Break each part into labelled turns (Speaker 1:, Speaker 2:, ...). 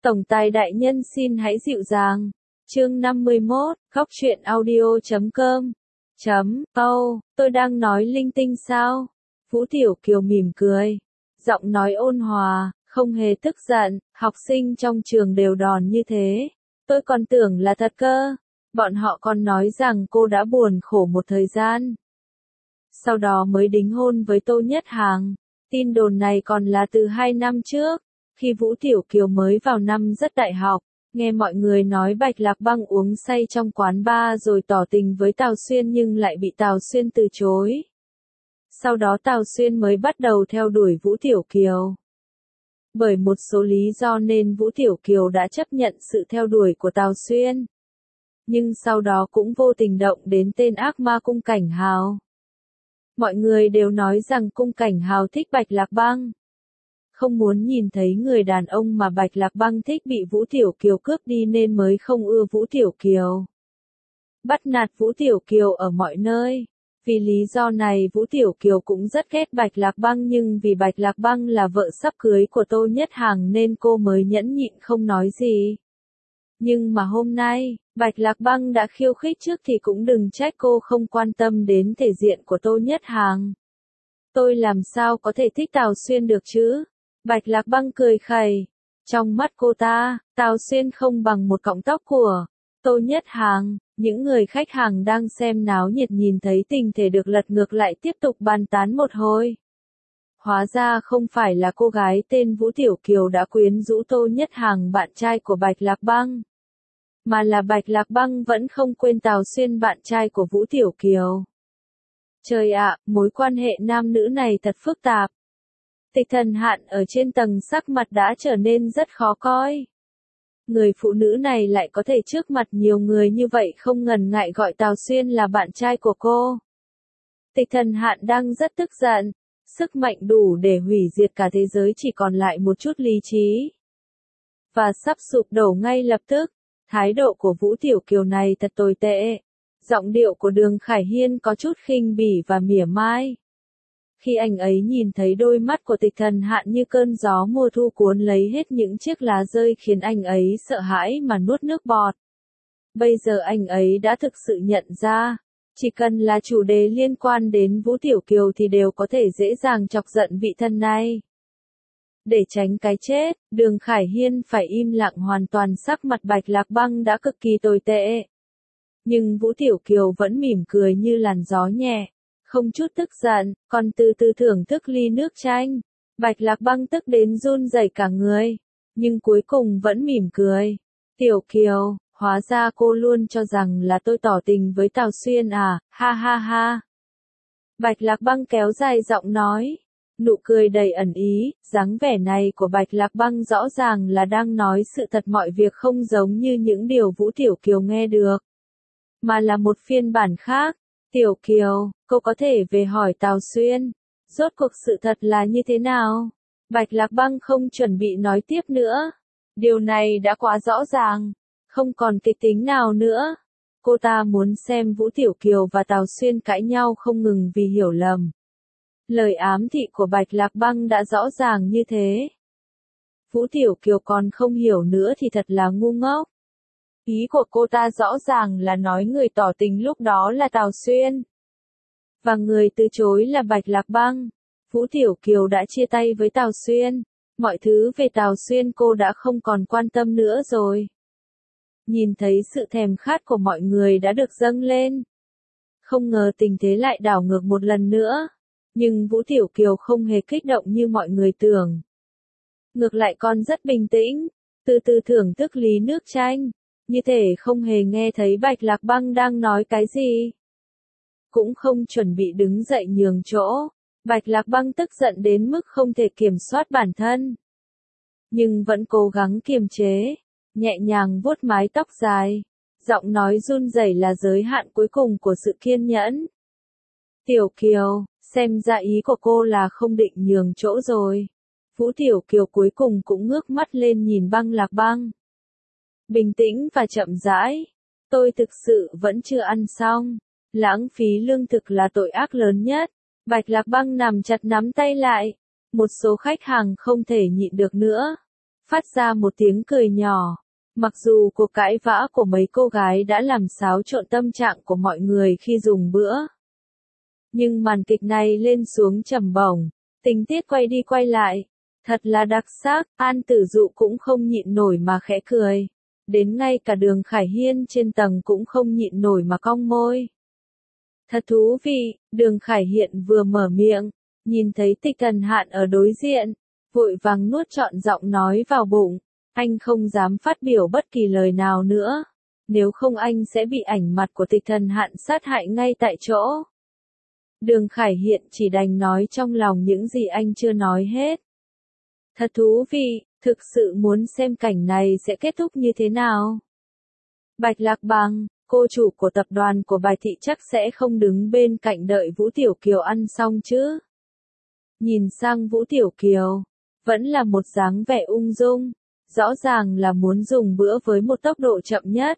Speaker 1: Tổng tài đại nhân xin hãy dịu dàng. Chương 51, khóc chuyện audio.com. Tôi đang nói linh tinh sao? Vũ Tiểu Kiều mỉm cười. Giọng nói ôn hòa, không hề tức giận, học sinh trong trường đều đòn như thế. Tôi còn tưởng là thật cơ. Bọn họ còn nói rằng cô đã buồn khổ một thời gian. Sau đó mới đính hôn với Tô Nhất Hàng. Tin đồn này còn là từ 2 năm trước, khi Vũ Tiểu Kiều mới vào năm rất đại học, nghe mọi người nói Bạch Lạc Băng uống say trong quán bar rồi tỏ tình với Tào Xuyên nhưng lại bị Tào Xuyên từ chối. Sau đó Tào Xuyên mới bắt đầu theo đuổi Vũ Tiểu Kiều. Bởi một số lý do nên Vũ Tiểu Kiều đã chấp nhận sự theo đuổi của Tào Xuyên. Nhưng sau đó cũng vô tình động đến tên ác ma Cung Cảnh Hào. Mọi người đều nói rằng Cung Cảnh Hào thích Bạch Lạc Băng. Không muốn nhìn thấy người đàn ông mà Bạch Lạc Băng thích bị Vũ Tiểu Kiều cướp đi nên mới không ưa Vũ Tiểu Kiều. Bắt nạt Vũ Tiểu Kiều ở mọi nơi. Vì lý do này Vũ Tiểu Kiều cũng rất ghét Bạch Lạc Băng nhưng vì Bạch Lạc Băng là vợ sắp cưới của Tô Nhất Hàng nên cô mới nhẫn nhịn không nói gì. Nhưng mà hôm nay, Bạch Lạc Băng đã khiêu khích trước thì cũng đừng trách cô không quan tâm đến thể diện của Tô Nhất Hàng. Tôi làm sao có thể thích Tào Xuyên được chứ? Bạch Lạc Băng cười khẩy. Trong mắt cô ta, Tào Xuyên không bằng một cọng tóc của Tô Nhất Hàng. Những người khách hàng đang xem náo nhiệt nhìn thấy tình thể được lật ngược lại tiếp tục bàn tán một hồi. Hóa ra không phải là cô gái tên Vũ Tiểu Kiều đã quyến rũ Tô Nhất Hàng bạn trai của Bạch Lạc Băng. Mà là Bạch Lạc Băng vẫn không quên Tào Xuyên bạn trai của Vũ Tiểu Kiều. Trời ạ, mối quan hệ nam nữ này thật phức tạp. Tịch Thần Hạn ở trên tầng sắc mặt đã trở nên rất khó coi. Người phụ nữ này lại có thể trước mặt nhiều người như vậy không ngần ngại gọi Tào Xuyên là bạn trai của cô. Tịch Thần Hạn đang rất tức giận. Sức mạnh đủ để hủy diệt cả thế giới chỉ còn lại một chút lý trí. Và sắp sụp đổ ngay lập tức. Thái độ của Vũ Tiểu Kiều này thật tồi tệ. Giọng điệu của Đường Khải Hiên có chút khinh bỉ và mỉa mai. Khi anh ấy nhìn thấy đôi mắt của Tịch Thần Hạn như cơn gió mùa thu cuốn lấy hết những chiếc lá rơi khiến anh ấy sợ hãi mà nuốt nước bọt. Bây giờ anh ấy đã thực sự nhận ra, chỉ cần là chủ đề liên quan đến Vũ Tiểu Kiều thì đều có thể dễ dàng chọc giận vị thân này. Để tránh cái chết, Đường Khải Hiên phải im lặng hoàn toàn. Sắc mặt Bạch Lạc Băng đã cực kỳ tồi tệ. Nhưng Vũ Tiểu Kiều vẫn mỉm cười như làn gió nhẹ, không chút tức giận, còn từ từ thưởng thức ly nước chanh. Bạch Lạc Băng tức đến run rẩy cả người, nhưng cuối cùng vẫn mỉm cười. Tiểu Kiều, hóa ra cô luôn cho rằng là tôi tỏ tình với Tào Xuyên à, ha ha ha. Bạch Lạc Băng kéo dài giọng nói. Nụ cười đầy ẩn ý, dáng vẻ này của Bạch Lạc Băng rõ ràng là đang nói sự thật, mọi việc không giống như những điều Vũ Tiểu Kiều nghe được. Mà là một phiên bản khác. Tiểu Kiều, cô có thể về hỏi Tào Xuyên. Rốt cuộc sự thật là như thế nào? Bạch Lạc Băng không chuẩn bị nói tiếp nữa. Điều này đã quá rõ ràng. Không còn kịch tính nào nữa. Cô ta muốn xem Vũ Tiểu Kiều và Tào Xuyên cãi nhau không ngừng vì hiểu lầm. Lời ám thị của Bạch Lạc Băng đã rõ ràng như thế. Vũ Tiểu Kiều còn không hiểu nữa thì thật là ngu ngốc. Ý của cô ta rõ ràng là nói người tỏ tình lúc đó là Tào Xuyên. Và người từ chối là Bạch Lạc Băng. Vũ Tiểu Kiều đã chia tay với Tào Xuyên. Mọi thứ về Tào Xuyên cô đã không còn quan tâm nữa rồi. Nhìn thấy sự thèm khát của mọi người đã được dâng lên. Không ngờ tình thế lại đảo ngược một lần nữa. Nhưng Vũ Tiểu Kiều không hề kích động như mọi người tưởng. Ngược lại còn rất bình tĩnh, từ từ thưởng thức ly nước chanh, như thể không hề nghe thấy Bạch Lạc Băng đang nói cái gì. Cũng không chuẩn bị đứng dậy nhường chỗ, Bạch Lạc Băng tức giận đến mức không thể kiểm soát bản thân. Nhưng vẫn cố gắng kiềm chế, nhẹ nhàng vuốt mái tóc dài, giọng nói run rẩy là giới hạn cuối cùng của sự kiên nhẫn. Tiểu Kiều, xem ra ý của cô là không định nhường chỗ rồi. Vũ Tiểu Kiều cuối cùng cũng ngước mắt lên nhìn Băng Lạc Băng. Bình tĩnh và chậm rãi. Tôi thực sự vẫn chưa ăn xong. Lãng phí lương thực là tội ác lớn nhất. Bạch Lạc Băng nắm chặt nắm tay lại. Một số khách hàng không thể nhịn được nữa. phát ra một tiếng cười nhỏ. Mặc dù cuộc cãi vã của mấy cô gái đã làm xáo trộn tâm trạng của mọi người khi dùng bữa. Nhưng màn kịch này lên xuống trầm bổng, tình tiết quay đi quay lại. Thật là đặc sắc, An Tử Dụ cũng không nhịn nổi mà khẽ cười. Đến ngay cả Đường Khải Hiên trên tầng cũng không nhịn nổi mà cong môi. Thật thú vị, Đường Khải Hiên vừa mở miệng, nhìn thấy Tịch Thần Hạn ở đối diện, vội vàng nuốt trọn giọng nói vào bụng. Anh không dám phát biểu bất kỳ lời nào nữa, nếu không anh sẽ bị ảnh mặt của Tịch Thần Hạn sát hại ngay tại chỗ. Đường Khải Hiên chỉ đành nói trong lòng những gì anh chưa nói hết. Thật thú vị, thực sự muốn xem cảnh này sẽ kết thúc như thế nào. Bạch Lạc Bằng, cô chủ của tập đoàn của Bạch Thị chắc sẽ không đứng bên cạnh đợi Vũ Tiểu Kiều ăn xong chứ. Nhìn sang Vũ Tiểu Kiều, vẫn là một dáng vẻ ung dung, rõ ràng là muốn dùng bữa với một tốc độ chậm nhất.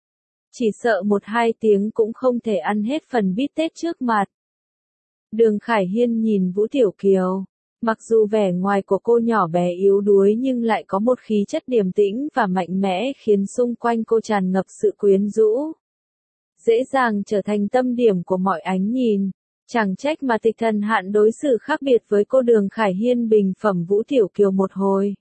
Speaker 1: Chỉ sợ 1-2 tiếng cũng không thể ăn hết phần bít tết trước mặt. Đường Khải Hiên nhìn Vũ Tiểu Kiều. Mặc dù vẻ ngoài của cô nhỏ bé yếu đuối nhưng lại có một khí chất điềm tĩnh và mạnh mẽ khiến xung quanh cô tràn ngập sự quyến rũ. Dễ dàng trở thành tâm điểm của mọi ánh nhìn. Chẳng trách mà Tịch Thần Hạn đối xử khác biệt với cô. Đường Khải Hiên bình phẩm Vũ Tiểu Kiều một hồi.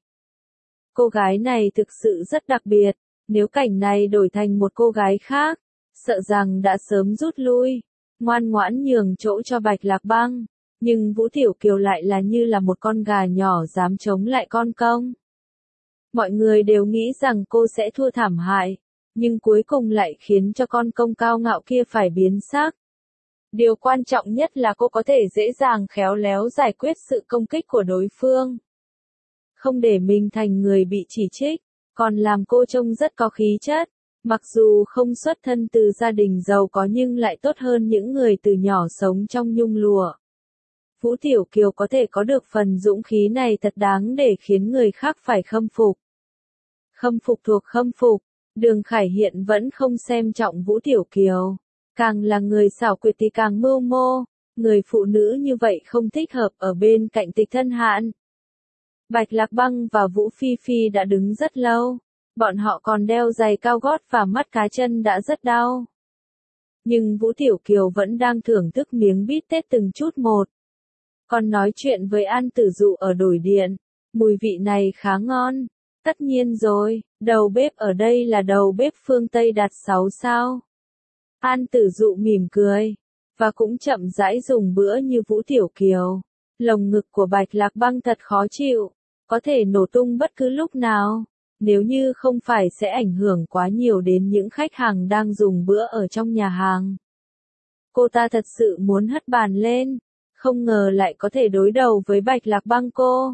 Speaker 1: Cô gái này thực sự rất đặc biệt. Nếu cảnh này đổi thành một cô gái khác, sợ rằng đã sớm rút lui, ngoan ngoãn nhường chỗ cho Bạch Lạc Băng. Nhưng Vũ Tiểu Kiều lại là như là một con gà nhỏ dám chống lại con công. Mọi người đều nghĩ rằng cô sẽ thua thảm hại, nhưng cuối cùng lại khiến cho con công cao ngạo kia phải biến sắc. Điều quan trọng nhất là cô có thể dễ dàng khéo léo giải quyết sự công kích của đối phương. Không để mình thành người bị chỉ trích, còn làm cô trông rất có khí chất. Mặc dù không xuất thân từ gia đình giàu có nhưng lại tốt hơn những người từ nhỏ sống trong nhung lụa. Vũ Tiểu Kiều có thể có được phần dũng khí này thật đáng để khiến người khác phải khâm phục. Khâm phục thuộc khâm phục, Đường Khải Hiên vẫn không xem trọng Vũ Tiểu Kiều. Càng là người xảo quyệt thì càng mưu mô, người phụ nữ như vậy không thích hợp ở bên cạnh Tịch Thần Hạn. Bạch Lạc Băng và Vũ Phi Phi đã đứng rất lâu, bọn họ còn đeo giày cao gót và mắt cá chân đã rất đau. Nhưng Vũ Tiểu Kiều vẫn đang thưởng thức miếng bít tết từng chút một. Còn nói chuyện với An Tử Dụ ở đồi điện, mùi vị này khá ngon. Tất nhiên rồi, đầu bếp ở đây là đầu bếp phương Tây đạt 6 sao. An Tử Dụ mỉm cười, và cũng chậm rãi dùng bữa như Vũ Tiểu Kiều. Lồng ngực của Bạch Lạc Băng thật khó chịu, có thể nổ tung bất cứ lúc nào, nếu như không phải sẽ ảnh hưởng quá nhiều đến những khách hàng đang dùng bữa ở trong nhà hàng. Cô ta thật sự muốn hất bàn lên, không ngờ lại có thể đối đầu với Bạch Lạc Băng cô.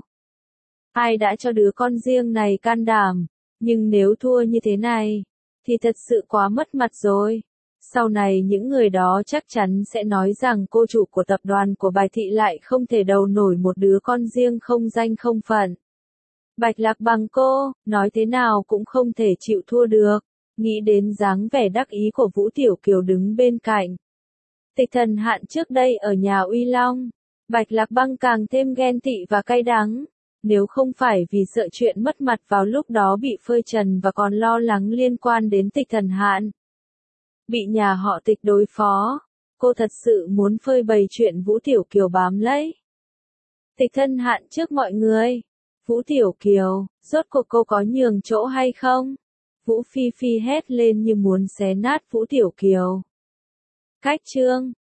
Speaker 1: Ai đã cho đứa con riêng này can đảm, nhưng nếu thua như thế này, thì thật sự quá mất mặt rồi. Sau này những người đó chắc chắn sẽ nói rằng cô chủ của tập đoàn của Bạch Thị lại không thể đầu nổi một đứa con riêng không danh không phận. Bạch Lạc Băng cô, nói thế nào cũng không thể chịu thua được, nghĩ đến dáng vẻ đắc ý của Vũ Tiểu Kiều đứng bên cạnh. Tịch Thần Hạn trước đây ở nhà Uy Long, Bạch Lạc Băng càng thêm ghen tị và cay đắng. Nếu không phải vì sợ chuyện mất mặt vào lúc đó bị phơi trần và còn lo lắng liên quan đến Tịch Thần Hạn, bị nhà họ Tịch đối phó, cô thật sự muốn phơi bày chuyện Vũ Tiểu Kiều bám lấy Tịch Thần Hạn trước mọi người. Vũ Tiểu Kiều, rốt cuộc cô có nhường chỗ hay không? Vũ Phi Phi hét lên như muốn xé nát Vũ Tiểu Kiều. Cách chương